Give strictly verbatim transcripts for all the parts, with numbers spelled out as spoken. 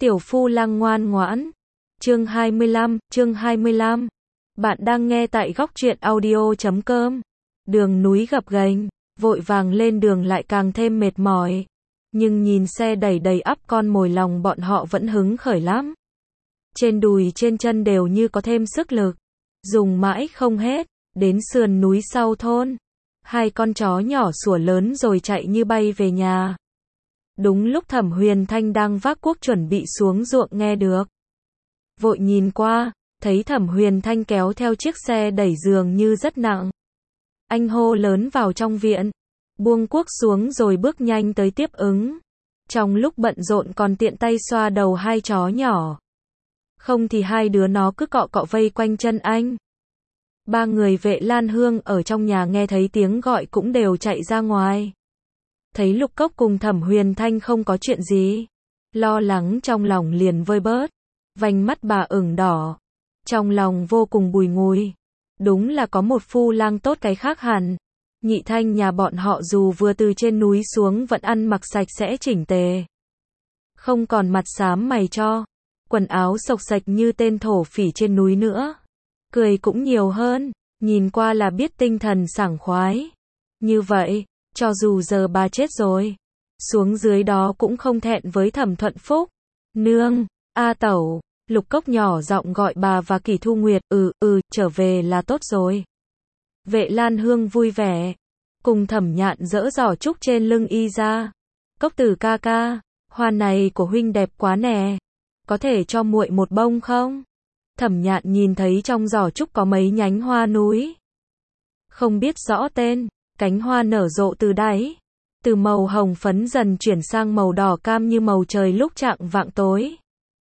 Tiểu phu lang ngoan ngoãn. Chương hai mươi lăm, chương hai mươi lăm. Bạn đang nghe tại góc truyện audio chấm com. Đường núi gập ghềnh, vội vàng lên đường lại càng thêm mệt mỏi. Nhưng nhìn xe đẩy đầy ắp con mồi lòng bọn họ vẫn hứng khởi lắm. Trên đùi trên chân đều như có thêm sức lực. Dùng mãi không hết, đến sườn núi sau thôn. Hai con chó nhỏ sủa lớn rồi chạy như bay về nhà. Đúng lúc Thẩm Huyền Thanh đang vác cuốc chuẩn bị xuống ruộng nghe được. Vội nhìn qua, thấy Thẩm Huyền Thanh kéo theo chiếc xe đẩy dường như rất nặng. Anh hô lớn vào trong viện, buông cuốc xuống rồi bước nhanh tới tiếp ứng. Trong lúc bận rộn còn tiện tay xoa đầu hai chó nhỏ. Không thì hai đứa nó cứ cọ cọ vây quanh chân anh. Ba người vệ Lan Hương ở trong nhà nghe thấy tiếng gọi cũng đều chạy ra ngoài. Thấy Lục Cốc cùng Thẩm Huyền Thanh không có chuyện gì, lo lắng trong lòng liền vơi bớt. Vành mắt bà ửng đỏ, trong lòng vô cùng bùi ngùi. Đúng là có một phu lang tốt cái khác hẳn. Nhị Thanh nhà bọn họ dù vừa từ trên núi xuống vẫn ăn mặc sạch sẽ chỉnh tề. Không còn mặt xám mày cho, quần áo xộc xạch như tên thổ phỉ trên núi nữa. Cười cũng nhiều hơn, nhìn qua là biết tinh thần sảng khoái. Như vậy, cho dù giờ bà chết rồi, xuống dưới đó cũng không thẹn với Thẩm Thuận Phúc. Nương, A Tẩu, Lục Cốc nhỏ giọng gọi bà và Kỳ Thu Nguyệt, ừ, ừ, trở về là tốt rồi. Vệ Lan Hương vui vẻ, cùng Thẩm Nhạn dỡ giỏ trúc trên lưng y ra. Cốc Tử ca ca, hoa này của huynh đẹp quá nè, có thể cho muội một bông không? Thẩm Nhạn nhìn thấy trong giỏ trúc có mấy nhánh hoa núi. Không biết rõ tên, cánh hoa nở rộ từ đáy. Từ màu hồng phấn dần chuyển sang màu đỏ cam như màu trời lúc chạng vạng tối.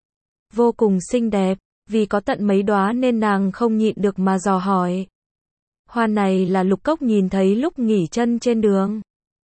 Vô cùng xinh đẹp, vì có tận mấy đóa nên nàng không nhịn được mà dò hỏi. Hoa này là Lục Cốc nhìn thấy lúc nghỉ chân trên đường.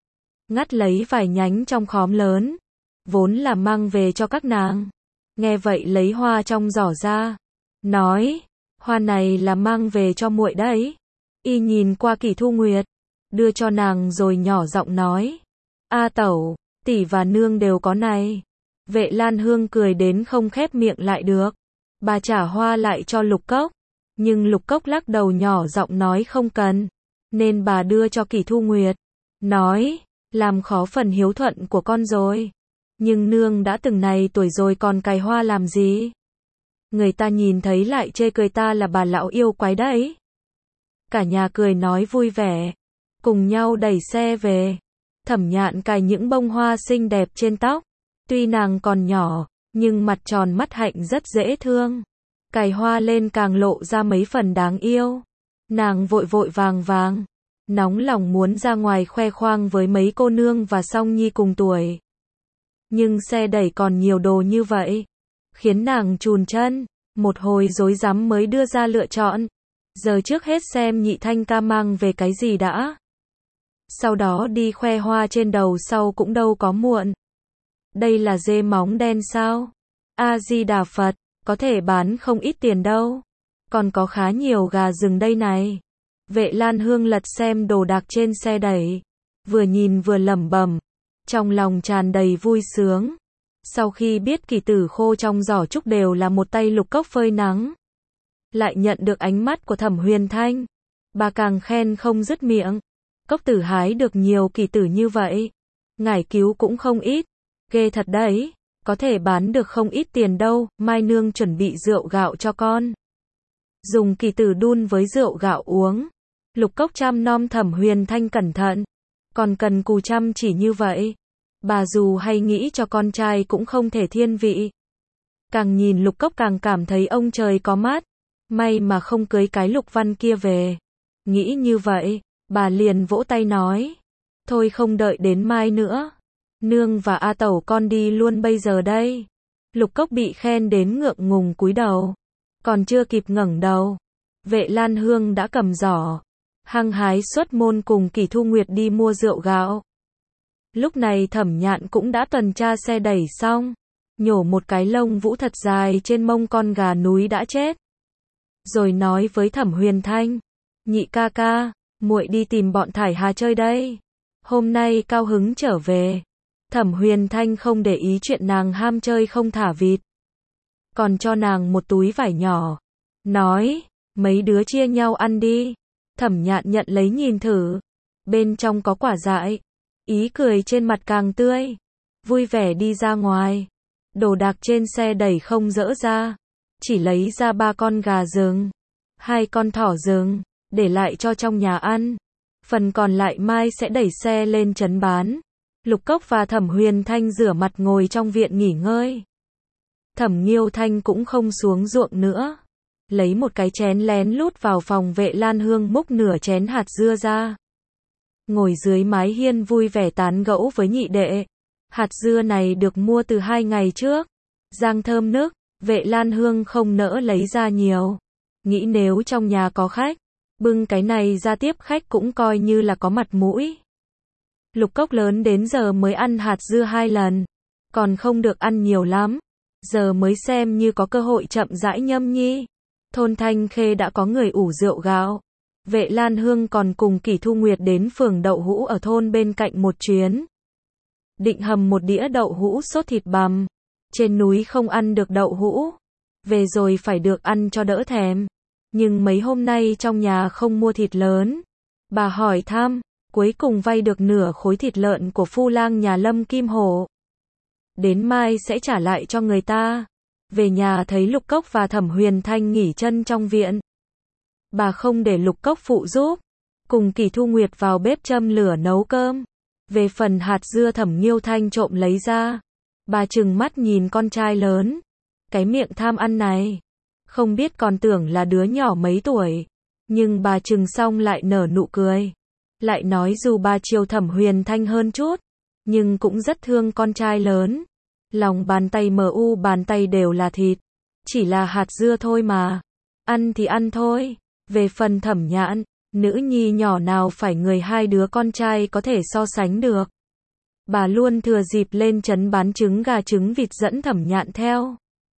Ngắt lấy vài nhánh trong khóm lớn, vốn là mang về cho các nàng. Nghe vậy lấy hoa trong giỏ ra, nói, hoa này là mang về cho muội đấy. Y nhìn qua Kỳ Thu Nguyệt, đưa cho nàng rồi nhỏ giọng nói, A Tẩu, tỷ và nương đều có này. Vệ Lan Hương cười đến không khép miệng lại được. Bà trả hoa lại cho Lục Cốc, nhưng Lục Cốc lắc đầu nhỏ giọng nói không cần, nên bà đưa cho Kỳ Thu Nguyệt, nói, làm khó phần hiếu thuận của con rồi. Nhưng nương đã từng này tuổi rồi còn cài hoa làm gì? Người ta nhìn thấy lại chê cười ta là bà lão yêu quái đấy. Cả nhà cười nói vui vẻ, cùng nhau đẩy xe về. Thẩm Nhạn cài những bông hoa xinh đẹp trên tóc. Tuy nàng còn nhỏ, nhưng mặt tròn mắt hạnh rất dễ thương. Cài hoa lên càng lộ ra mấy phần đáng yêu. Nàng vội vội vàng vàng, nóng lòng muốn ra ngoài khoe khoang với mấy cô nương và song nhi cùng tuổi. Nhưng xe đẩy còn nhiều đồ như vậy, khiến nàng chùn chân, một hồi rối rắm mới đưa ra lựa chọn. Giờ trước hết xem Nhị Thanh ca mang về cái gì đã. Sau đó đi khoe hoa trên đầu sau cũng đâu có muộn. Đây là dê móng đen sao? A-di-đà Phật, có thể bán không ít tiền đâu. Còn có khá nhiều gà rừng đây này. Vệ Lan Hương lật xem đồ đạc trên xe đẩy, vừa nhìn vừa lẩm bẩm, trong lòng tràn đầy vui sướng. Sau khi biết kỳ tử khô trong giỏ trúc đều là một tay Lục Cốc phơi nắng, lại nhận được ánh mắt của Thẩm Huyền Thanh, bà càng khen không dứt miệng. Cốc tử hái được nhiều kỳ tử như vậy, ngải cứu cũng không ít. Ghê thật đấy, có thể bán được không ít tiền đâu. Mai nương chuẩn bị rượu gạo cho con, dùng kỳ tử đun với rượu gạo uống. Lục Cốc chăm nom Thẩm Huyền Thanh cẩn thận, còn cần cù chăm chỉ như vậy. Bà dù hay nghĩ cho con trai cũng không thể thiên vị. Càng nhìn Lục Cốc càng cảm thấy ông trời có mắt, may mà không cưới cái Lục Văn kia về. Nghĩ như vậy, bà liền vỗ tay nói, thôi không đợi đến mai nữa, nương và A Tẩu con đi luôn bây giờ đây. Lục Cốc bị khen đến ngượng ngùng cúi đầu, còn chưa kịp ngẩng đầu, Vệ Lan Hương đã cầm giỏ, hăng hái xuất môn cùng Kỳ Thu Nguyệt đi mua rượu gạo. Lúc này Thẩm Nhạn cũng đã tuần tra xe đẩy xong, nhổ một cái lông vũ thật dài trên mông con gà núi đã chết, rồi nói với Thẩm Huyền Thanh, Nhị ca ca, muội đi tìm bọn Thải Hà chơi đây. Hôm nay cao hứng trở về. Thẩm Huyền Thanh không để ý chuyện nàng ham chơi không thả vịt, còn cho nàng một túi vải nhỏ. Nói, mấy đứa chia nhau ăn đi. Thẩm Nhạn nhận lấy nhìn thử. Bên trong có quả dại. Ý cười trên mặt càng tươi. Vui vẻ đi ra ngoài. Đồ đạc trên xe đẩy không dỡ ra. Chỉ lấy ra ba con gà rừng. Hai con thỏ rừng. Để lại cho trong nhà ăn. Phần còn lại mai sẽ đẩy xe lên trấn bán. Lục Cốc và Thẩm Huyền Thanh rửa mặt ngồi trong viện nghỉ ngơi. Thẩm Nghiêu Thanh cũng không xuống ruộng nữa. Lấy một cái chén lén lút vào phòng Vệ Lan Hương múc nửa chén hạt dưa ra. Ngồi dưới mái hiên vui vẻ tán gẫu với nhị đệ. Hạt dưa này được mua từ hai ngày trước. Rang thơm nức, Vệ Lan Hương không nỡ lấy ra nhiều. Nghĩ nếu trong nhà có khách, bưng cái này ra tiếp khách cũng coi như là có mặt mũi. Lục Cốc lớn đến giờ mới ăn hạt dưa hai lần. Còn không được ăn nhiều lắm. Giờ mới xem như có cơ hội chậm rãi nhâm nhi. Thôn Thanh Khê đã có người ủ rượu gạo. Vệ Lan Hương còn cùng Kỷ Thu Nguyệt đến phường đậu hũ ở thôn bên cạnh một chuyến. Định hầm một đĩa đậu hũ sốt thịt bằm. Trên núi không ăn được đậu hũ. Về rồi phải được ăn cho đỡ thèm. Nhưng mấy hôm nay trong nhà không mua thịt lớn. Bà hỏi thăm, cuối cùng vay được nửa khối thịt lợn của phu lang nhà Lâm Kim Hổ. Đến mai sẽ trả lại cho người ta. Về nhà thấy Lục Cốc và Thẩm Huyền Thanh nghỉ chân trong viện. Bà không để Lục Cốc phụ giúp. Cùng Kỷ Thu Nguyệt vào bếp châm lửa nấu cơm. Về phần hạt dưa Thẩm Nghiêu Thanh trộm lấy ra. Bà trừng mắt nhìn con trai lớn. Cái miệng tham ăn này. Không biết còn tưởng là đứa nhỏ mấy tuổi. Nhưng bà trừng xong lại nở nụ cười. Lại nói dù bà chiều Thẩm Huyền Thanh hơn chút. Nhưng cũng rất thương con trai lớn. Lòng bàn tay mờ u bàn tay đều là thịt. Chỉ là hạt dưa thôi mà. Ăn thì ăn thôi. Về phần Thẩm Nhạn, nữ nhi nhỏ nào phải người hai đứa con trai có thể so sánh được. Bà luôn thừa dịp lên trấn bán trứng gà trứng vịt dẫn Thẩm Nhạn theo.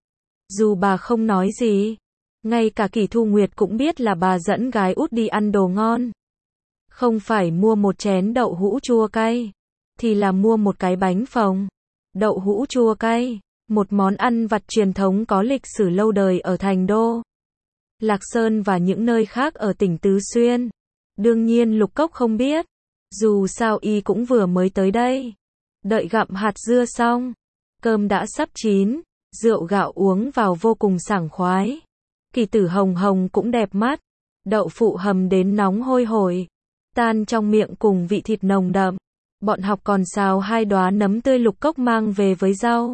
Dù bà không nói gì, ngay cả Kỷ Thu Nguyệt cũng biết là bà dẫn gái út đi ăn đồ ngon. Không phải mua một chén đậu hũ chua cay, thì là mua một cái bánh phồng. Đậu hũ chua cay, một món ăn vặt truyền thống có lịch sử lâu đời ở Thành Đô, Lạc Sơn và những nơi khác ở tỉnh Tứ Xuyên. Đương nhiên Lục Cốc không biết, dù sao y cũng vừa mới tới đây. Đợi gặm hạt dưa xong, cơm đã sắp chín, rượu gạo uống vào vô cùng sảng khoái. Kỳ tử hồng hồng cũng đẹp mắt, đậu phụ hầm đến nóng hôi hổi, tan trong miệng cùng vị thịt nồng đậm. Bọn học còn xào hai đóa nấm tươi Lục Cốc mang về với rau.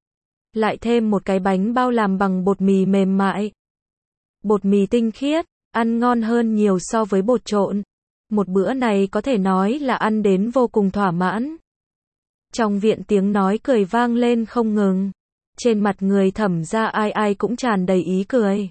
Lại thêm một cái bánh bao làm bằng bột mì mềm mại. Bột mì tinh khiết, ăn ngon hơn nhiều so với bột trộn. Một bữa này có thể nói là ăn đến vô cùng thỏa mãn. Trong viện tiếng nói cười vang lên không ngừng. Trên mặt người Thẩm gia ai ai cũng tràn đầy ý cười.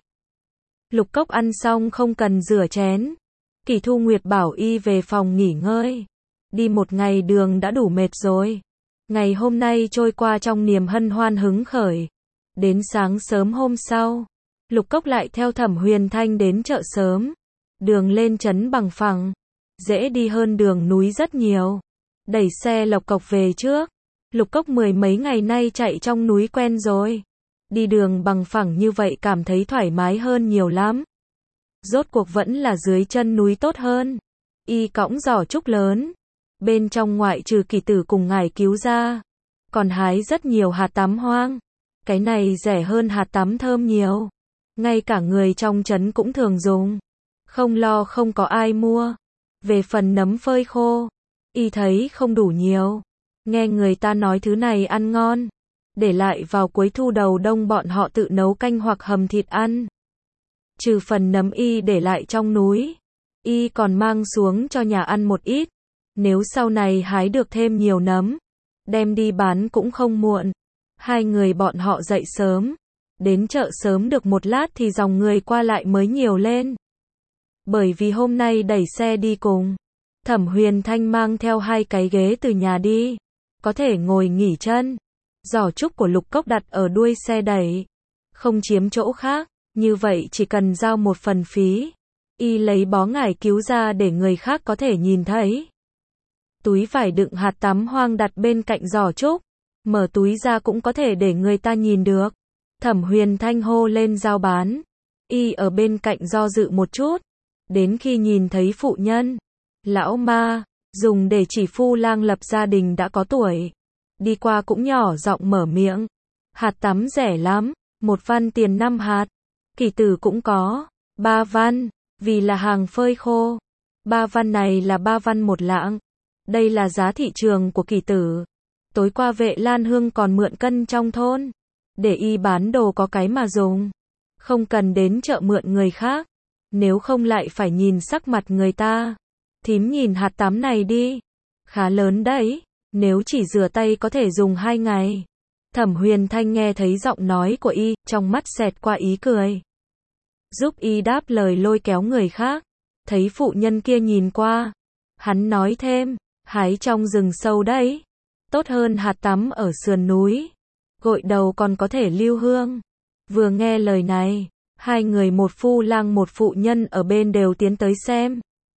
Lục Cốc ăn xong không cần rửa chén. Kỷ Thu Nguyệt bảo y về phòng nghỉ ngơi. Đi một ngày đường đã đủ mệt rồi. Ngày hôm nay trôi qua trong niềm hân hoan hứng khởi. Đến sáng sớm hôm sau, Lục Cốc lại theo Thẩm Huyền Thanh đến chợ sớm. Đường lên trấn bằng phẳng, dễ đi hơn đường núi rất nhiều. Đẩy xe lộc cộc về trước. Lục Cốc mười mấy ngày nay chạy trong núi quen rồi. Đi đường bằng phẳng như vậy cảm thấy thoải mái hơn nhiều lắm. Rốt cuộc vẫn là dưới chân núi tốt hơn. Y cõng giỏ trúc lớn. Bên trong ngoại trừ Kỳ tử cùng ngải cứu ra, còn hái rất nhiều hạt tắm hoang. Cái này rẻ hơn hạt tắm thơm nhiều. Ngay cả người trong trấn cũng thường dùng. Không lo không có ai mua. Về phần nấm phơi khô, y thấy không đủ nhiều. Nghe người ta nói thứ này ăn ngon. Để lại vào cuối thu đầu đông bọn họ tự nấu canh hoặc hầm thịt ăn. Trừ phần nấm y để lại trong núi, y còn mang xuống cho nhà ăn một ít. Nếu sau này hái được thêm nhiều nấm, đem đi bán cũng không muộn. Hai người bọn họ dậy sớm. Đến chợ sớm được một lát thì dòng người qua lại mới nhiều lên. Bởi vì hôm nay đẩy xe đi cùng. Thẩm Huyền Thanh mang theo hai cái ghế từ nhà đi. Có thể ngồi nghỉ chân. Giỏ trúc của Lục Cốc đặt ở đuôi xe đẩy. Không chiếm chỗ khác. Như vậy chỉ cần giao một phần phí. Y lấy bó ngải cứu ra để người khác có thể nhìn thấy. Túi vải đựng hạt tắm hoang đặt bên cạnh giỏ trúc. Mở túi ra cũng có thể để người ta nhìn được. Thẩm Huyền Thanh hô lên giao bán. Y ở bên cạnh do dự một chút. Đến khi nhìn thấy phụ nhân. Lão ma, dùng để chỉ phu lang lập gia đình đã có tuổi. Đi qua cũng nhỏ giọng mở miệng. Hạt tắm rẻ lắm, một văn tiền năm hạt. Kỳ tử cũng có, ba văn, vì là hàng phơi khô. Ba văn này là ba văn một lạng. Đây là giá thị trường của kỳ tử. Tối qua Vệ Lan Hương còn mượn cân trong thôn. Để y bán đồ có cái mà dùng. Không cần đến chợ mượn người khác. Nếu không lại phải nhìn sắc mặt người ta. Thím nhìn hạt tắm này đi. Khá lớn đấy. Nếu chỉ rửa tay có thể dùng hai ngày. Thẩm Huyền Thanh nghe thấy giọng nói của y, trong mắt xẹt qua ý cười. Giúp y đáp lời lôi kéo người khác. Thấy phụ nhân kia nhìn qua. Hắn nói thêm, hái trong rừng sâu đấy. Tốt hơn hạt tắm ở sườn núi. Gội đầu còn có thể lưu hương. Vừa nghe lời này, hai người một phu lang một phụ nhân ở bên đều tiến tới xem.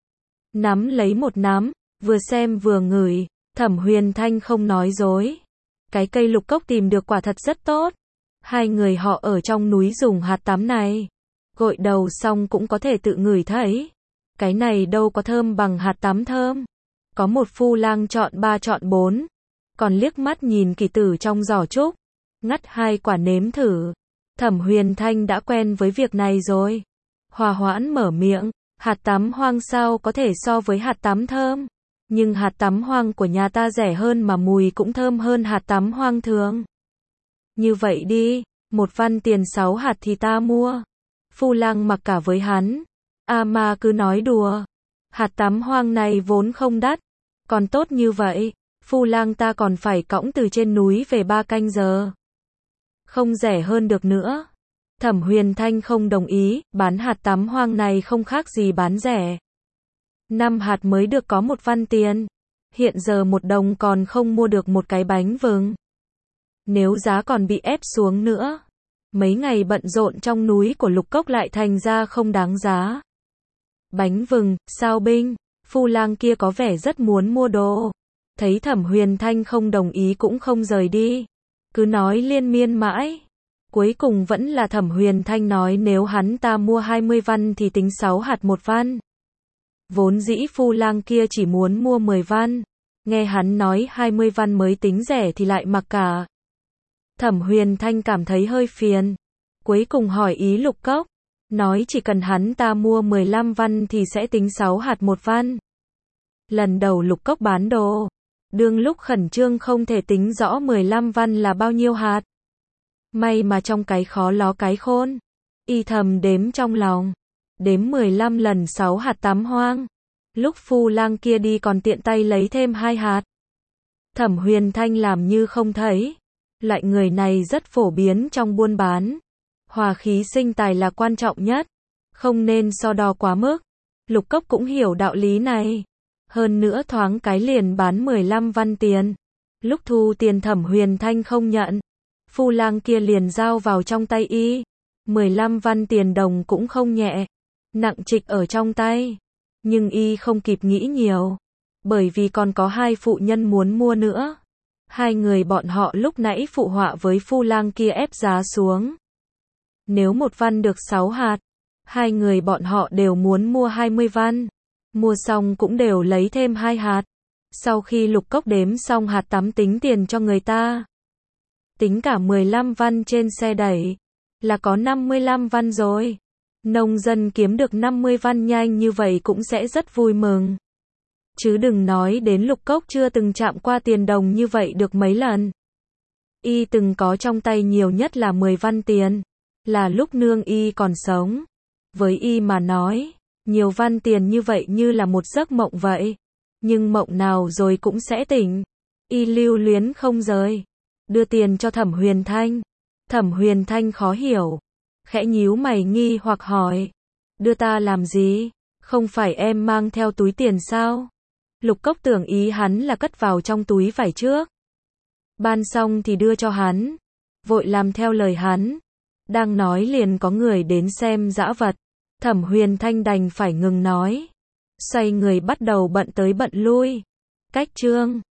Nắm lấy một nắm, vừa xem vừa ngửi. Thẩm Huyền Thanh không nói dối. Cái cây lục cốc tìm được quả thật rất tốt. Hai người họ ở trong núi dùng hạt tắm này. Gội đầu xong cũng có thể tự ngửi thấy. Cái này đâu có thơm bằng hạt tắm thơm. Có một phu lang chọn ba chọn bốn. Còn liếc mắt nhìn kỳ tử trong giỏ trúc. Ngắt hai quả nếm thử. Thẩm Huyền Thanh đã quen với việc này rồi. Hòa hoãn mở miệng. Hạt tắm hoang sao có thể so với hạt tắm thơm. Nhưng hạt tắm hoang của nhà ta rẻ hơn mà mùi cũng thơm hơn hạt tắm hoang thường. Như vậy đi, một văn tiền sáu hạt thì ta mua. Phu lang mặc cả với hắn. A ma cứ nói đùa. Hạt tắm hoang này vốn không đắt. Còn tốt như vậy, phu lang ta còn phải cõng từ trên núi về ba canh giờ. Không rẻ hơn được nữa. Thẩm Huyền Thanh không đồng ý, bán hạt tắm hoang này không khác gì bán rẻ. Năm hạt mới được có một văn tiền. Hiện giờ một đồng còn không mua được một cái bánh vừng. Nếu giá còn bị ép xuống nữa, mấy ngày bận rộn trong núi của lục cốc lại thành ra không đáng giá. Bánh vừng, sao binh, phu lang kia có vẻ rất muốn mua đồ. Thấy Thẩm Huyền Thanh không đồng ý cũng không rời đi. Cứ nói liên miên mãi. Cuối cùng vẫn là Thẩm Huyền Thanh nói nếu hắn ta mua hai mươi văn thì tính sáu hạt một văn. Vốn dĩ phu lang kia chỉ muốn mua mười văn. Nghe hắn nói hai mươi văn mới tính rẻ thì lại mặc cả. Thẩm Huyền Thanh cảm thấy hơi phiền. Cuối cùng hỏi ý lục cốc. Nói chỉ cần hắn ta mua mười lăm văn thì sẽ tính sáu hạt một văn. Lần đầu lục cốc bán đồ. Đương lúc khẩn trương không thể tính rõ mười lăm văn là bao nhiêu hạt. May mà trong cái khó ló cái khôn. Y thầm đếm trong lòng. Đếm mười lăm lần sáu hạt tắm hoang. Lúc phu lang kia đi còn tiện tay lấy thêm hai hạt. Thẩm Huyền Thanh làm như không thấy. Loại người này rất phổ biến trong buôn bán. Hòa khí sinh tài là quan trọng nhất. Không nên so đo quá mức. Lục cốc cũng hiểu đạo lý này. Hơn nữa thoáng cái liền bán mười lăm văn tiền. Lúc thu tiền Thẩm Huyền Thanh không nhận. Phu lang kia liền giao vào trong tay y. mười lăm văn tiền đồng cũng không nhẹ. Nặng trịch ở trong tay. Nhưng y không kịp nghĩ nhiều. Bởi vì còn có hai phụ nhân muốn mua nữa. Hai người bọn họ lúc nãy phụ họa với phu lang kia ép giá xuống. Nếu một văn được sáu hạt, hai người bọn họ đều muốn mua hai mươi văn. Mua xong cũng đều lấy thêm hai hạt. Sau khi lục cốc đếm xong hạt tắm tính tiền cho người ta. Tính cả mười lăm văn trên xe đẩy. Là có năm mươi lăm văn rồi. Nông dân kiếm được năm mươi văn nhanh như vậy cũng sẽ rất vui mừng. Chứ đừng nói đến lục cốc chưa từng chạm qua tiền đồng như vậy được mấy lần. Y từng có trong tay nhiều nhất là mười văn tiền. Là lúc nương y còn sống. Với y mà nói, nhiều văn tiền như vậy như là một giấc mộng vậy. Nhưng mộng nào rồi cũng sẽ tỉnh. Y lưu luyến không rời. Đưa tiền cho Thẩm Huyền Thanh. Thẩm Huyền Thanh khó hiểu. Khẽ nhíu mày nghi hoặc hỏi. Đưa ta làm gì? Không phải em mang theo túi tiền sao? Lục cốc tưởng ý hắn là cất vào trong túi vải trước. Ban xong thì đưa cho hắn. Vội làm theo lời hắn. Đang nói liền có người đến xem dã vật. Thẩm Huyền Thanh đành phải ngừng nói. Xoay người bắt đầu bận tới bận lui. Cách chương